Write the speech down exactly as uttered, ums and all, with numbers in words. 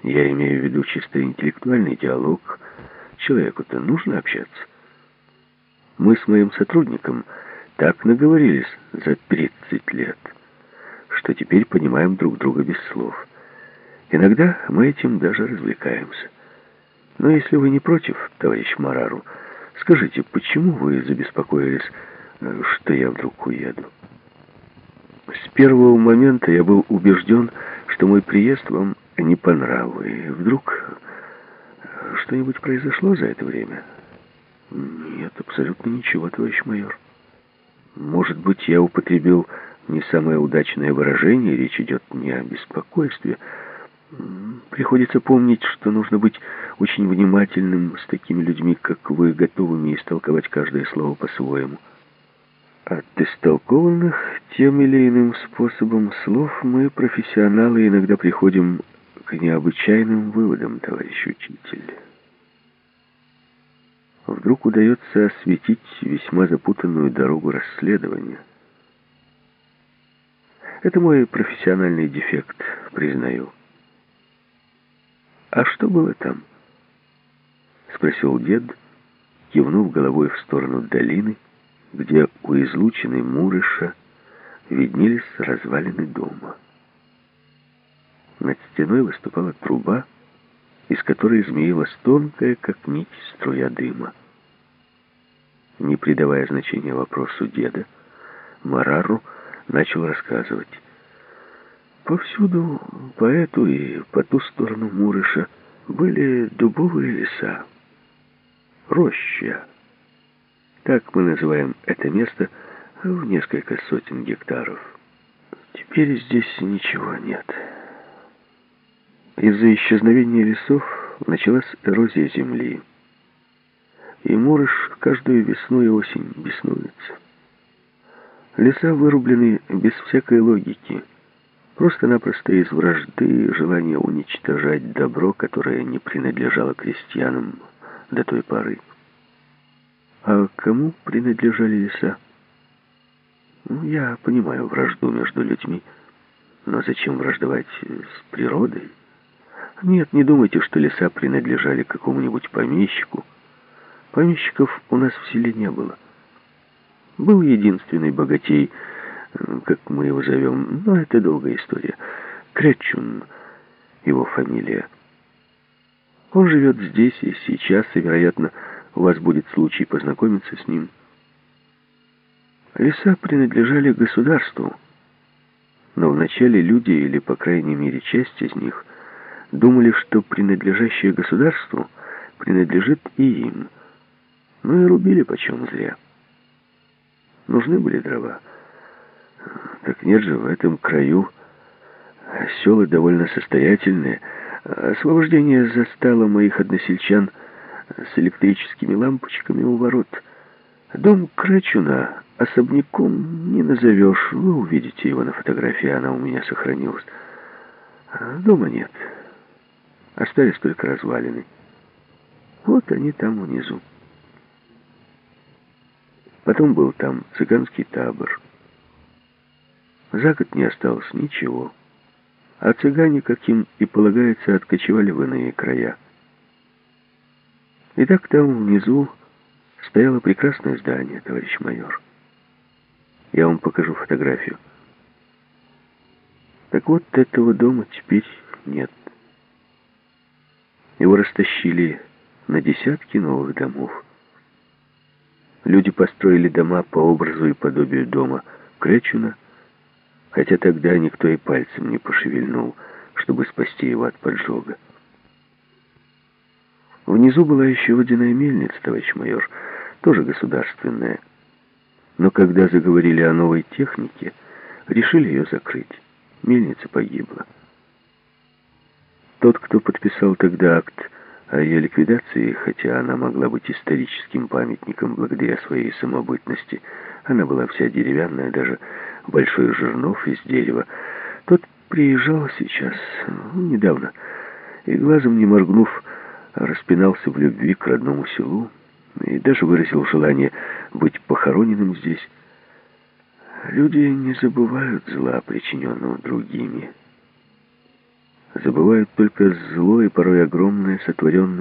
Я имею в виду чисто интеллектуальный диалог. Человеку-то нужно общаться. Мы с моим сотрудником так наговорились за тридцать лет, что теперь понимаем друг друга без слов. Иногда мы этим даже развлекаемся. Но если вы не против, товарищ Марару, скажите, почему вы забеспокоились, что я вдруг уеду? С первого момента я был убежден, что мой приезд вам не по нраву. И вдруг что-нибудь произошло за это время? Нет, абсолютно ничего, товарищ майор. Может быть, я употребил не самое удачное выражение, речь идет не о беспокойстве. Приходится помнить, что нужно быть очень внимательным с такими людьми, как вы, готовыми истолковать каждое слово по-своему. От истолкованных тем или иным способом слов мы, профессионалы, иногда приходим к необычайным выводам, товарищ учитель. Вдруг удается осветить весьма запутанную дорогу расследования. Это мой профессиональный дефект, признаю. «А что было там?» — спросил дед, кивнув головой в сторону долины, где у излучины Мурыша виднелись развалины дома. Над стеной выступала труба, из которой змеилась тонкая, как нить, струя дыма. Не придавая значения вопросу деда, Марару начал рассказывать. Повсюду, по эту и по ту сторону Мурыша, были дубовые леса, роща. Так мы называем это место в несколько сотен гектаров. Теперь здесь ничего нет. Из-за исчезновения лесов началась эрозия земли. И Мурыш каждую весну и осень беснуется. Леса вырублены без всякой логики. Просто-напросто из вражды и желания уничтожать добро, которое не принадлежало крестьянам до той поры. А кому принадлежали леса? Ну, я понимаю вражду между людьми, но зачем враждовать с природой? Нет, не думайте, что леса принадлежали какому-нибудь помещику. Помещиков у нас в селе не было. Был единственный богатей, как мы его зовем, но это долгая история. Крячун, его фамилия. Он живет здесь и сейчас, и, вероятно, у вас будет случай познакомиться с ним. Леса принадлежали государству, но вначале люди, или, по крайней мере, часть из них, думали, что принадлежащее государству принадлежит и им. Ну и рубили почем зря. Нужны были дрова. Так нет же, в этом краю селы довольно состоятельные. Освобождение застало моих односельчан с электрическими лампочками у ворот. Дом Крачуна особняком не назовешь. Вы увидите его на фотографии, она у меня сохранилась. Дома нет. Остались только развалины. Вот они там внизу. Потом был там цыганский табор. За год не осталось ничего. А цыгане, как им и полагается, откочевали в иные края. И так там внизу стояло прекрасное здание, товарищ майор. Я вам покажу фотографию. Так вот, этого дома теперь нет. Его растащили на десятки новых домов. Люди построили дома по образу и подобию дома Крячуна, хотя тогда никто и пальцем не пошевельнул, чтобы спасти его от поджога. Внизу была еще водяная мельница, товарищ майор, тоже государственная. Но когда заговорили о новой технике, решили ее закрыть. Мельница погибла. Тот, кто подписал тогда акт о ее ликвидации, хотя она могла быть историческим памятником благодаря своей самобытности, она была вся деревянная, даже большой жернов из дерева, тот приезжал сейчас, ну, недавно, и глазом не моргнув, распинался в любви к родному селу и даже выразил желание быть похороненным здесь. Люди не забывают зла, причиненного другими. забывают только зло и порой огромное, сотворенное